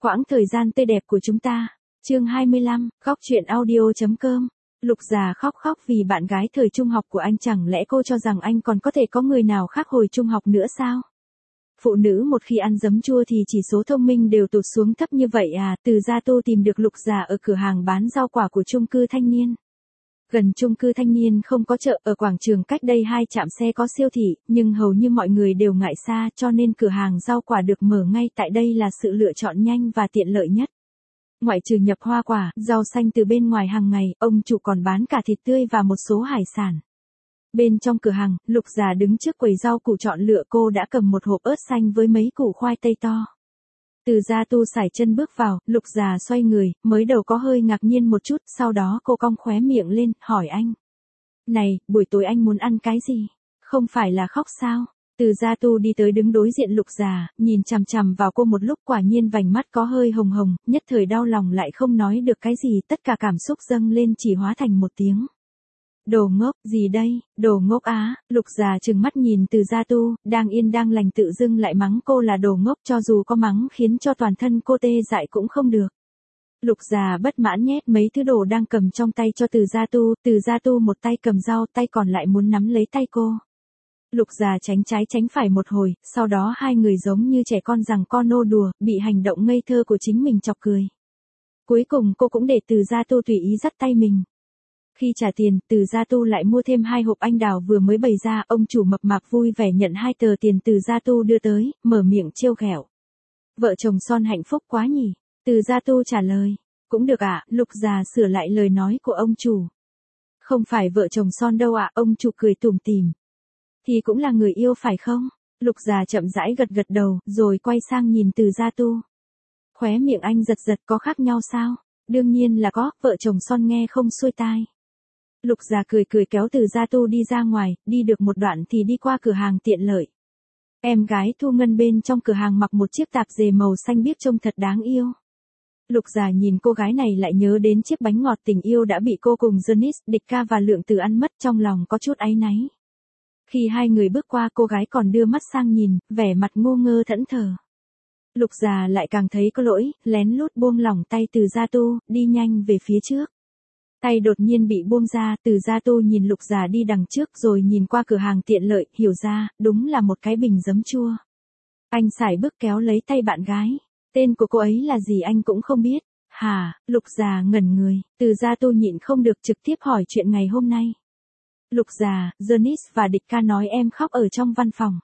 Quãng thời gian tươi đẹp của chúng ta. Chương 25, khóc chuyện audio.com. Lục già khóc khóc vì bạn gái thời trung học của anh, chẳng lẽ cô cho rằng anh còn có thể có người nào khác hồi trung học nữa sao? Phụ nữ một khi ăn giấm chua thì chỉ số thông minh đều tụt xuống thấp như vậy à? Từ Gia Tô tìm được Lục già ở cửa hàng bán rau quả của chung cư Thanh Niên. Gần chung cư Thanh Niên không có chợ, ở quảng trường cách đây 2 trạm xe có siêu thị, nhưng hầu như mọi người đều ngại xa, cho nên cửa hàng rau quả được mở ngay tại đây là sự lựa chọn nhanh và tiện lợi nhất. Ngoại trừ nhập hoa quả, rau xanh từ bên ngoài hàng ngày, ông chủ còn bán cả thịt tươi và một số hải sản. Bên trong cửa hàng, Lục già đứng trước quầy rau củ chọn lựa, cô đã cầm một hộp ớt xanh với mấy củ khoai tây to. Từ Gia Tu sải chân bước vào, Lục già xoay người, mới đầu có hơi ngạc nhiên một chút, sau đó cô cong khóe miệng lên, hỏi anh. Này, buổi tối anh muốn ăn cái gì? Không phải là khóc sao? Từ Gia Tu đi tới đứng đối diện Lục già, nhìn chằm chằm vào cô một lúc, quả nhiên vành mắt có hơi hồng hồng, nhất thời đau lòng lại không nói được cái gì, tất cả cảm xúc dâng lên chỉ hóa thành một tiếng. Đồ ngốc, gì đây, đồ ngốc á? Lục già trừng mắt nhìn Từ Gia Tu, đang yên đang lành tự dưng lại mắng cô là đồ ngốc, cho dù có mắng khiến cho toàn thân cô tê dại cũng không được. Lục già bất mãn nhét mấy thứ đồ đang cầm trong tay cho Từ Gia Tu một tay cầm rau, tay còn lại muốn nắm lấy tay cô. Lục già tránh trái tránh phải một hồi, sau đó hai người giống như trẻ con giằng co nô đùa, bị hành động ngây thơ của chính mình chọc cười. Cuối cùng cô cũng để Từ Gia Tu tùy ý dắt tay mình. Khi trả tiền, Từ Gia Tu lại mua thêm 2 hộp anh đào vừa mới bày ra, ông chủ mập mạp vui vẻ nhận 2 tờ tiền Từ Gia Tu đưa tới, mở miệng trêu ghẹo. Vợ chồng son hạnh phúc quá nhỉ? Từ Gia Tu trả lời. Cũng được ạ, Lục già sửa lại lời nói của ông chủ. Không phải vợ chồng son đâu ạ, ông chủ cười tủm tỉm. Thì cũng là người yêu phải không? Lục già chậm rãi gật gật đầu, rồi quay sang nhìn Từ Gia Tu. Khóe miệng anh giật giật, có khác nhau sao? Đương nhiên là có, vợ chồng son nghe không xuôi tai. Lục già cười cười kéo Từ Gia Tu đi ra ngoài, đi được một đoạn thì đi qua cửa hàng tiện lợi. Em gái Thu Ngân bên trong cửa hàng mặc một chiếc tạp dề màu xanh biếc trông thật đáng yêu. Lục già nhìn cô gái này lại nhớ đến chiếc bánh ngọt tình yêu đã bị cô cùng Janice, Địch Ca và Lượng Từ ăn mất, trong lòng có chút áy náy. Khi hai người bước qua, cô gái còn đưa mắt sang nhìn, vẻ mặt ngu ngơ thẫn thờ. Lục già lại càng thấy có lỗi, lén lút buông lỏng tay Từ Gia Tu, đi nhanh về phía trước. Tay đột nhiên bị buông ra, Từ Gia Tu nhìn Lục già đi đằng trước rồi nhìn qua cửa hàng tiện lợi, hiểu ra, đúng là một cái bình giấm chua. Anh sải bước kéo lấy tay bạn gái. Tên của cô ấy là gì anh cũng không biết. Hả? Lục già ngẩn người, Từ Gia Tu nhịn không được trực tiếp hỏi chuyện ngày hôm nay. Lục già, Janice và Địch Ca nói em khóc ở trong văn phòng.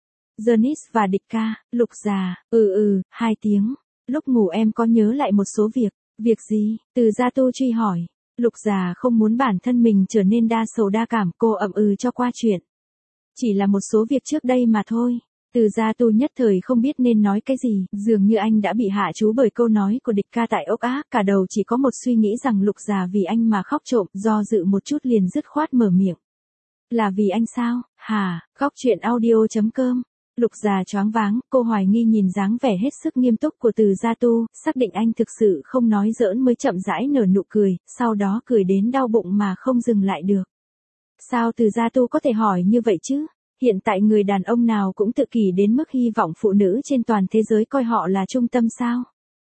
Janice và Địch Ca, Lục già, 2 tiếng. Lúc ngủ em có nhớ lại một số việc. Việc gì? Từ Gia Tu truy hỏi. Lục già không muốn bản thân mình trở nên đa sầu đa cảm, cô cho qua chuyện. Chỉ là một số việc trước đây mà thôi. Từ Gia Tu nhất thời không biết nên nói cái gì, dường như anh đã bị hạ chú bởi câu nói của Địch Ca tại ốc ác, cả đầu chỉ có một suy nghĩ rằng Lục già vì anh mà khóc trộm, do dự một chút liền dứt khoát mở miệng. Là vì anh sao? Hả? Khóc chuyện audio.com. Lục già choáng váng, cô hoài nghi nhìn dáng vẻ hết sức nghiêm túc của Từ Gia Tu, xác định anh thực sự không nói giỡn mới chậm rãi nở nụ cười, sau đó cười đến đau bụng mà không dừng lại được. Sao Từ Gia Tu có thể hỏi như vậy chứ? Hiện tại người đàn ông nào cũng tự kỷ đến mức hy vọng phụ nữ trên toàn thế giới coi họ là trung tâm sao?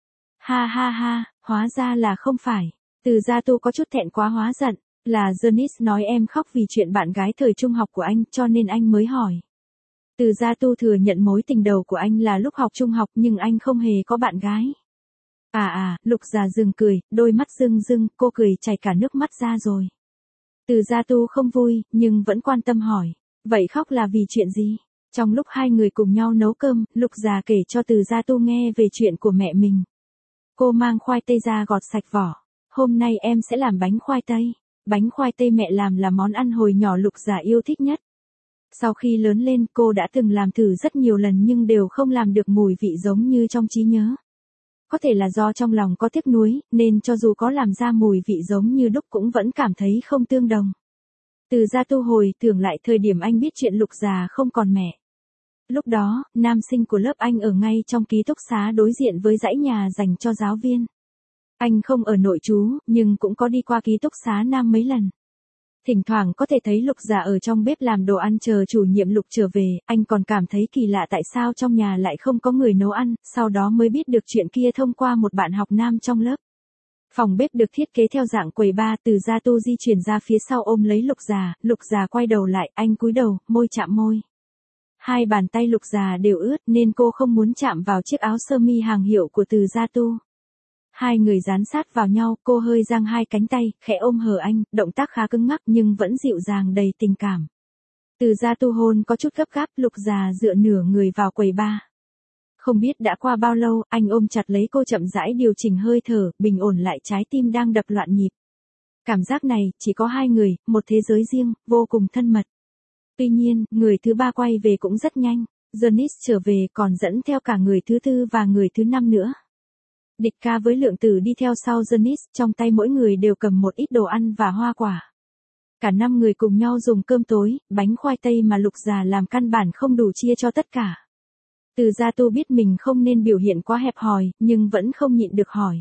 Ha ha ha, hóa ra là không phải. Từ Gia Tu có chút thẹn quá hóa giận, là Janice nói em khóc vì chuyện bạn gái thời trung học của anh, cho nên anh mới hỏi. Từ Gia Tu thừa nhận mối tình đầu của anh là lúc học trung học, nhưng anh không hề có bạn gái. Lục già dừng cười, đôi mắt rưng rưng, cô cười chảy cả nước mắt ra rồi. Từ Gia Tu không vui, nhưng vẫn quan tâm hỏi. Vậy khóc là vì chuyện gì? Trong lúc hai người cùng nhau nấu cơm, Lục già kể cho Từ Gia Tu nghe về chuyện của mẹ mình. Cô mang khoai tây ra gọt sạch vỏ. Hôm nay em sẽ làm bánh khoai tây. Bánh khoai tây mẹ làm là món ăn hồi nhỏ Lục già yêu thích nhất. Sau khi lớn lên, cô đã từng làm thử rất nhiều lần nhưng đều không làm được mùi vị giống như trong trí nhớ. Có thể là do trong lòng có tiếc nuối, nên cho dù có làm ra mùi vị giống như đúc cũng vẫn cảm thấy không tương đồng. Từ Gia Tu hồi tưởng lại thời điểm anh biết chuyện Lục già không còn mẹ. Lúc đó, nam sinh của lớp anh ở ngay trong ký túc xá đối diện với dãy nhà dành cho giáo viên. Anh không ở nội trú, nhưng cũng có đi qua ký túc xá nam mấy lần. Thỉnh thoảng có thể thấy Lục già ở trong bếp làm đồ ăn chờ chủ nhiệm Lục trở về, anh còn cảm thấy kỳ lạ tại sao trong nhà lại không có người nấu ăn, sau đó mới biết được chuyện kia thông qua một bạn học nam trong lớp. Phòng bếp được thiết kế theo dạng quầy bar, Từ Gia Tu di chuyển ra phía sau ôm lấy Lục già quay đầu lại, anh cúi đầu, môi chạm môi. Hai bàn tay Lục già đều ướt nên cô không muốn chạm vào chiếc áo sơ mi hàng hiệu của Từ Gia Tu. Hai người dán sát vào nhau, cô hơi giang hai cánh tay, khẽ ôm hờ anh, động tác khá cứng ngắc nhưng vẫn dịu dàng đầy tình cảm. Từ Gia Tu hôn có chút gấp gáp, Lục già dựa nửa người vào quầy bar. Không biết đã qua bao lâu, anh ôm chặt lấy cô chậm rãi điều chỉnh hơi thở, bình ổn lại trái tim đang đập loạn nhịp. Cảm giác này, chỉ có hai người, một thế giới riêng, vô cùng thân mật. Tuy nhiên, người thứ ba quay về cũng rất nhanh. Janice trở về còn dẫn theo cả người thứ tư và người thứ năm nữa. Địch Ca với Lượng Tử đi theo sau Janice, trong tay mỗi người đều cầm một ít đồ ăn và hoa quả. Cả 5 người cùng nhau dùng cơm tối, bánh khoai tây mà Lục già làm căn bản không đủ chia cho tất cả. Từ Gia Tu biết mình không nên biểu hiện quá hẹp hòi, nhưng vẫn không nhịn được hỏi.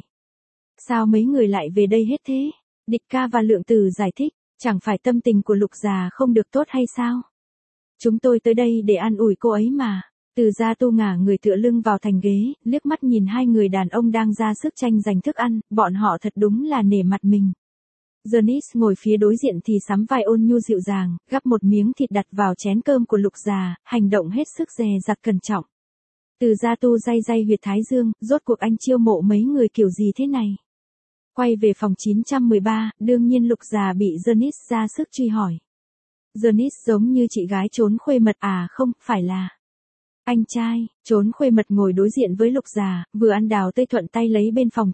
Sao mấy người lại về đây hết thế? Địch Ca và Lượng Tử giải thích, chẳng phải tâm tình của Lục già không được tốt hay sao? Chúng tôi tới đây để an ủi cô ấy mà. Từ Gia Tu ngả người tựa lưng vào thành ghế, liếc mắt nhìn hai người đàn ông đang ra sức tranh giành thức ăn, bọn họ thật đúng là nể mặt mình. Janice ngồi phía đối diện thì sắm vai ôn nhu dịu dàng, gắp một miếng thịt đặt vào chén cơm của Lục già, hành động hết sức dè dặt cẩn trọng. Từ Gia Tu day huyệt thái dương, rốt cuộc anh chiêu mộ mấy người kiểu gì thế này? Quay về phòng 913, đương nhiên Lục già bị Janice ra sức truy hỏi. Janice giống như chị gái trốn khuê mật à, không, phải là anh trai. Trốn khuê mật ngồi đối diện với Lục già, vừa ăn đào tây thuận tay lấy bên phòng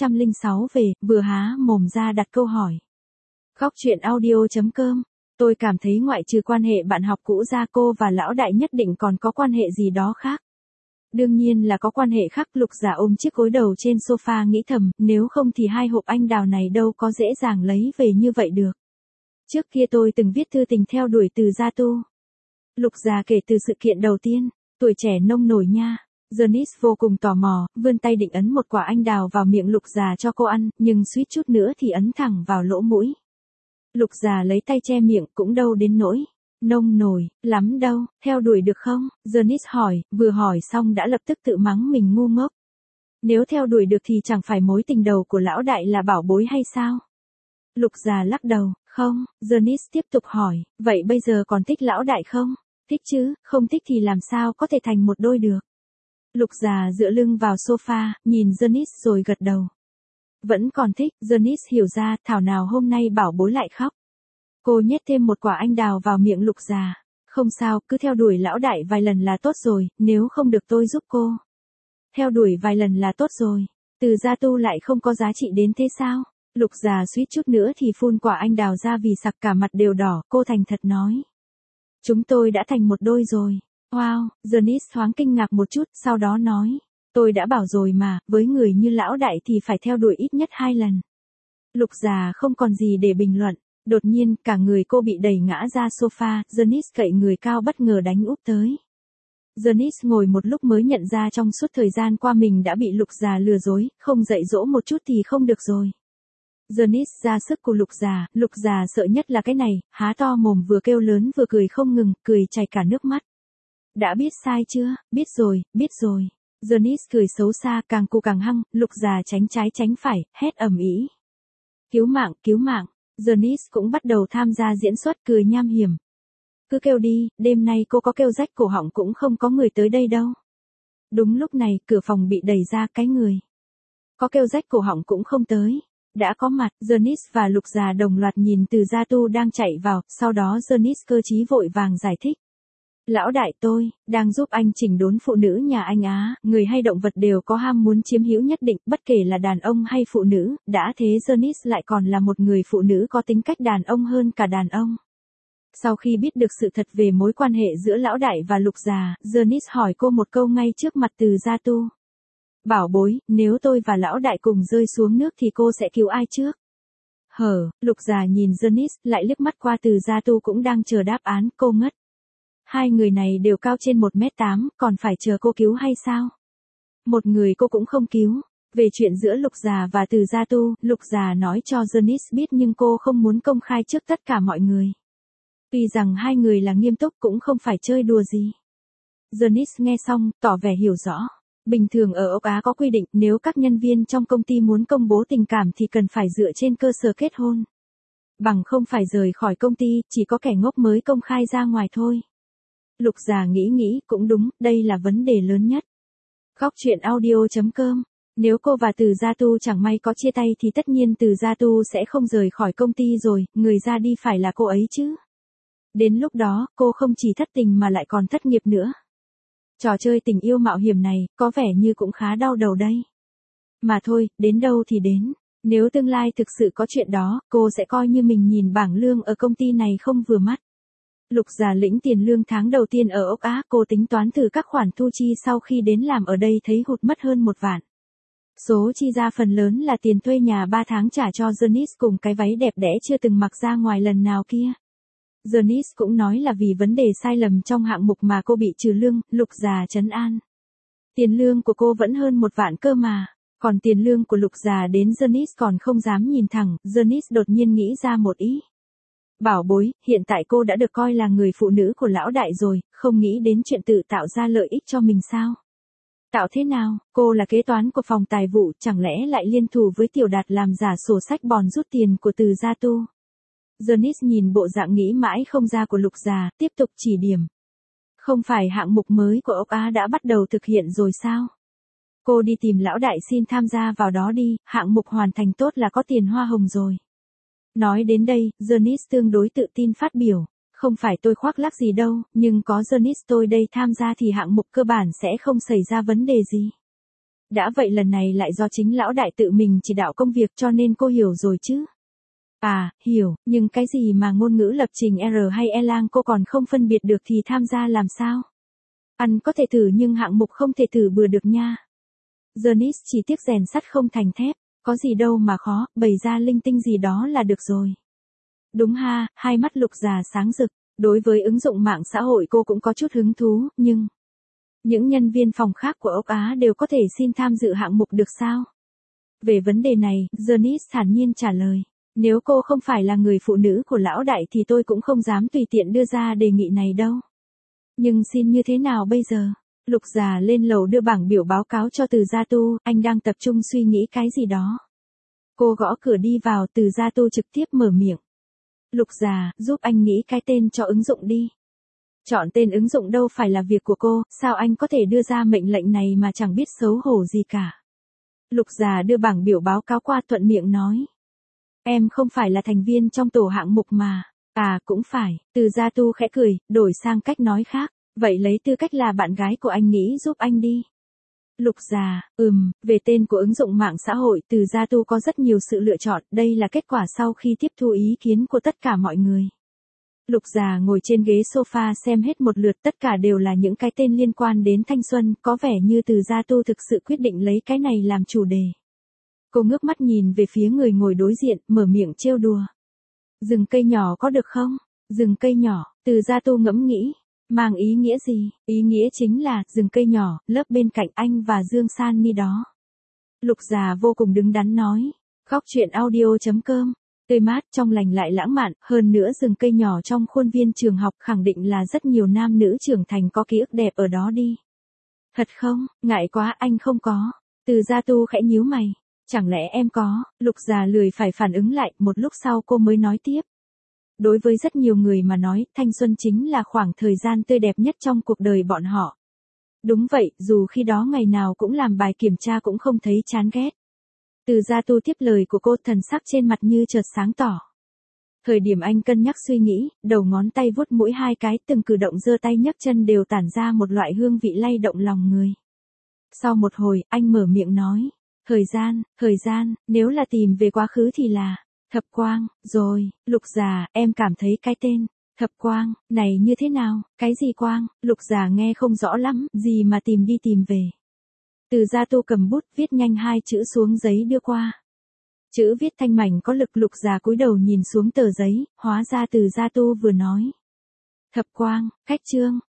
906 về, vừa há mồm ra đặt câu hỏi. Góc chuyện audio.com. Tôi cảm thấy ngoại trừ quan hệ bạn học cũ ra, cô và lão đại nhất định còn có quan hệ gì đó khác. Đương nhiên là có quan hệ khác. Lục già ôm chiếc gối đầu trên sofa nghĩ thầm, nếu không thì hai hộp anh đào này đâu có dễ dàng lấy về như vậy được. Trước kia tôi từng viết thư tình theo đuổi Từ Gia Tu. Lục già kể từ sự kiện đầu tiên, tuổi trẻ nông nổi nha. Janice vô cùng tò mò, vươn tay định ấn một quả anh đào vào miệng Lục già cho cô ăn, nhưng suýt chút nữa thì ấn thẳng vào lỗ mũi. Lục già lấy tay che miệng, cũng đâu đến nỗi nông nổi lắm đâu, theo đuổi được không? Janice hỏi, vừa hỏi xong đã lập tức tự mắng mình ngu ngốc. Nếu theo đuổi được thì chẳng phải mối tình đầu của lão đại là Bảo Bối hay sao? Lục già lắc đầu, không. Janice tiếp tục hỏi, vậy bây giờ còn thích lão đại không? Thích chứ, không thích thì làm sao có thể thành một đôi được? Lục già dựa lưng vào sofa, nhìn Janice rồi gật đầu. Vẫn còn thích. Janice hiểu ra, thảo nào hôm nay Bảo Bối lại khóc. Cô nhét thêm một quả anh đào vào miệng Lục già. Không sao, cứ theo đuổi lão đại vài lần là tốt rồi, nếu không được tôi giúp cô. Theo đuổi vài lần là tốt rồi. Từ Gia Tu lại không có giá trị đến thế sao? Lục già suýt chút nữa thì phun quả anh đào ra vì sặc cả mặt đều đỏ, cô thành thật nói. Chúng tôi đã thành một đôi rồi. Wow, Janice thoáng kinh ngạc một chút, sau đó nói. Tôi đã bảo rồi mà, với người như lão đại thì phải theo đuổi ít nhất 2 lần. Lục già không còn gì để bình luận. Đột nhiên, cả người cô bị đẩy ngã ra sofa, Janice cậy người cao bất ngờ đánh úp tới. Janice ngồi một lúc mới nhận ra trong suốt thời gian qua mình đã bị Lục già lừa dối, không dạy dỗ một chút thì không được rồi. Janice ra sức của Lục già sợ nhất là cái này, há to mồm vừa kêu lớn vừa cười không ngừng, cười chảy cả nước mắt. Đã biết sai chưa? Biết rồi. Janice cười xấu xa, càng cô càng hăng, Lục già tránh trái tránh phải, hét ầm ĩ. Cứu mạng. Janice cũng bắt đầu tham gia diễn xuất, cười nham hiểm. Cứ kêu đi, đêm nay cô có kêu rách cổ họng cũng không có người tới đây đâu. Đúng lúc này, cửa phòng bị đẩy ra, cái người có kêu rách cổ họng cũng không tới. Đã có mặt. Janice và Lục già đồng loạt nhìn Từ Gia Tu đang chạy vào, sau đó Janice cơ trí vội vàng giải thích. Lão đại, tôi đang giúp anh chỉnh đốn phụ nữ nhà anh á, người hay động vật đều có ham muốn chiếm hữu nhất định, bất kể là đàn ông hay phụ nữ, đã thế Janice lại còn là một người phụ nữ có tính cách đàn ông hơn cả đàn ông. Sau khi biết được sự thật về mối quan hệ giữa lão đại và Lục già, Janice hỏi cô một câu ngay trước mặt Từ Gia Tu. Bảo Bối, nếu tôi và lão đại cùng rơi xuống nước thì cô sẽ cứu ai trước? Lục già nhìn Janice, lại liếc mắt qua Từ Gia Tu cũng đang chờ đáp án, cô ngất. Hai người này đều cao trên 1m8, còn phải chờ cô cứu hay sao? Một người cô cũng không cứu. Về chuyện giữa Lục Già và Từ Gia Tu, Lục Già nói cho Janice biết nhưng cô không muốn công khai trước tất cả mọi người. Tuy rằng hai người là nghiêm túc cũng không phải chơi đùa gì. Janice nghe xong, tỏ vẻ hiểu rõ. Bình thường ở Úc Á có quy định nếu các nhân viên trong công ty muốn công bố tình cảm thì cần phải dựa trên cơ sở kết hôn. Bằng không phải rời khỏi công ty, chỉ có kẻ ngốc mới công khai ra ngoài thôi. Lục Già nghĩ cũng đúng, đây là vấn đề lớn nhất. Góc truyện audio.com. Nếu cô và Từ Gia Tu chẳng may có chia tay thì tất nhiên Từ Gia Tu sẽ không rời khỏi công ty rồi, người ra đi phải là cô ấy chứ. Đến lúc đó, cô không chỉ thất tình mà lại còn thất nghiệp nữa. Trò chơi tình yêu mạo hiểm này, có vẻ như cũng khá đau đầu đây. Mà thôi, đến đâu thì đến. Nếu tương lai thực sự có chuyện đó, cô sẽ coi như mình nhìn bảng lương ở công ty này không vừa mắt. Lục Già lĩnh tiền lương tháng đầu tiên ở Úc Á, cô tính toán từ các khoản thu chi sau khi đến làm ở đây thấy hụt mất hơn 1 vạn. Số chi ra phần lớn là tiền thuê nhà 3 tháng trả cho Janice cùng cái váy đẹp đẽ chưa từng mặc ra ngoài lần nào kia. Janice cũng nói là vì vấn đề sai lầm trong hạng mục mà cô bị trừ lương, Lục Già trấn an. Tiền lương của cô vẫn hơn 1 vạn cơ mà, còn tiền lương của Lục Già đến Janice còn không dám nhìn thẳng, Janice đột nhiên nghĩ ra một ý. Bảo bối, hiện tại cô đã được coi là người phụ nữ của lão đại rồi, không nghĩ đến chuyện tự tạo ra lợi ích cho mình sao? Tạo thế nào, cô là kế toán của phòng tài vụ, chẳng lẽ lại liên thủ với Tiểu Đạt làm giả sổ sách bòn rút tiền của Từ Gia Tu? Janice nhìn bộ dạng nghĩ mãi không ra của Lục Già, tiếp tục chỉ điểm. Không phải hạng mục mới của Úc Á đã bắt đầu thực hiện rồi sao? Cô đi tìm lão đại xin tham gia vào đó đi, hạng mục hoàn thành tốt là có tiền hoa hồng rồi. Nói đến đây, Janice tương đối tự tin phát biểu. Không phải tôi khoác lác gì đâu, nhưng có Janice tôi đây tham gia thì hạng mục cơ bản sẽ không xảy ra vấn đề gì. Đã vậy lần này lại do chính lão đại tự mình chỉ đạo công việc cho nên cô hiểu rồi chứ. À, hiểu, nhưng cái gì mà ngôn ngữ lập trình R hay Erlang cô còn không phân biệt được thì tham gia làm sao? Ăn có thể thử nhưng hạng mục không thể thử bừa được nha. Janice chỉ tiếc rèn sắt không thành thép, có gì đâu mà khó, bày ra linh tinh gì đó là được rồi. Đúng ha, hai mắt Lục Già sáng rực, đối với ứng dụng mạng xã hội cô cũng có chút hứng thú, nhưng những nhân viên phòng khác của Úc Á đều có thể xin tham dự hạng mục được sao? Về vấn đề này, Janice thản nhiên trả lời, nếu cô không phải là người phụ nữ của lão đại thì tôi cũng không dám tùy tiện đưa ra đề nghị này đâu. Nhưng xin như thế nào bây giờ? Lục Già lên lầu đưa bảng biểu báo cáo cho Từ Gia Tu, anh đang tập trung suy nghĩ cái gì đó. Cô gõ cửa đi vào, Từ Gia Tu trực tiếp mở miệng. Lục Già, giúp anh nghĩ cái tên cho ứng dụng đi. Chọn tên ứng dụng đâu phải là việc của cô, sao anh có thể đưa ra mệnh lệnh này mà chẳng biết xấu hổ gì cả. Lục Già đưa bảng biểu báo cáo qua thuận miệng nói. Em không phải là thành viên trong tổ hạng mục mà. À cũng phải, Từ Gia Tu khẽ cười, đổi sang cách nói khác. Vậy lấy tư cách là bạn gái của anh nghĩ giúp anh đi. Lục Già, về tên của ứng dụng mạng xã hội, Từ Gia Tu có rất nhiều sự lựa chọn, đây là kết quả sau khi tiếp thu ý kiến của tất cả mọi người. Lục Già ngồi trên ghế sofa xem hết một lượt, tất cả đều là những cái tên liên quan đến thanh xuân, có vẻ như Từ Gia Tu thực sự quyết định lấy cái này làm chủ đề. Cô ngước mắt nhìn về phía người ngồi đối diện, mở miệng trêu đùa. Rừng cây nhỏ có được không? Rừng cây nhỏ, Từ Gia Tu ngẫm nghĩ. Mang ý nghĩa gì? Ý nghĩa chính là, rừng cây nhỏ, lớp bên cạnh anh và Dương San Ni đó. Lục Già vô cùng đứng đắn nói. Góc truyện audio.com. Tươi mát, trong lành lại lãng mạn, hơn nữa rừng cây nhỏ trong khuôn viên trường học khẳng định là rất nhiều nam nữ trưởng thành có ký ức đẹp ở đó đi. Thật không? Ngại quá anh không có. Từ Gia Tu khẽ nhíu mày. Chẳng lẽ em có? Lục Già lười phải phản ứng lại, một lúc sau cô mới nói tiếp. Đối với rất nhiều người mà nói, thanh xuân chính là khoảng thời gian tươi đẹp nhất trong cuộc đời bọn họ. Đúng vậy, dù khi đó ngày nào cũng làm bài kiểm tra cũng không thấy chán ghét. Từ Gia Tu tiếp lời của cô, thần sắc trên mặt như chợt sáng tỏ. Thời điểm anh cân nhắc suy nghĩ, đầu ngón tay vuốt mũi 2 cái, từng cử động giơ tay nhấc chân đều tản ra một loại hương vị lay động lòng người. Sau một hồi, anh mở miệng nói. Thời gian, nếu là tìm về quá khứ thì là Thập Quang, rồi, Lục Già, em cảm thấy cái tên Thập Quang này như thế nào? Cái gì quang? Lục Già nghe không rõ lắm, gì mà tìm đi tìm về. Từ Gia Tu cầm bút viết nhanh 2 chữ xuống giấy đưa qua. Chữ viết thanh mảnh có lực. Lục Già cúi đầu nhìn xuống tờ giấy, hóa ra Từ Gia Tu vừa nói. Thập Quang, cách chương,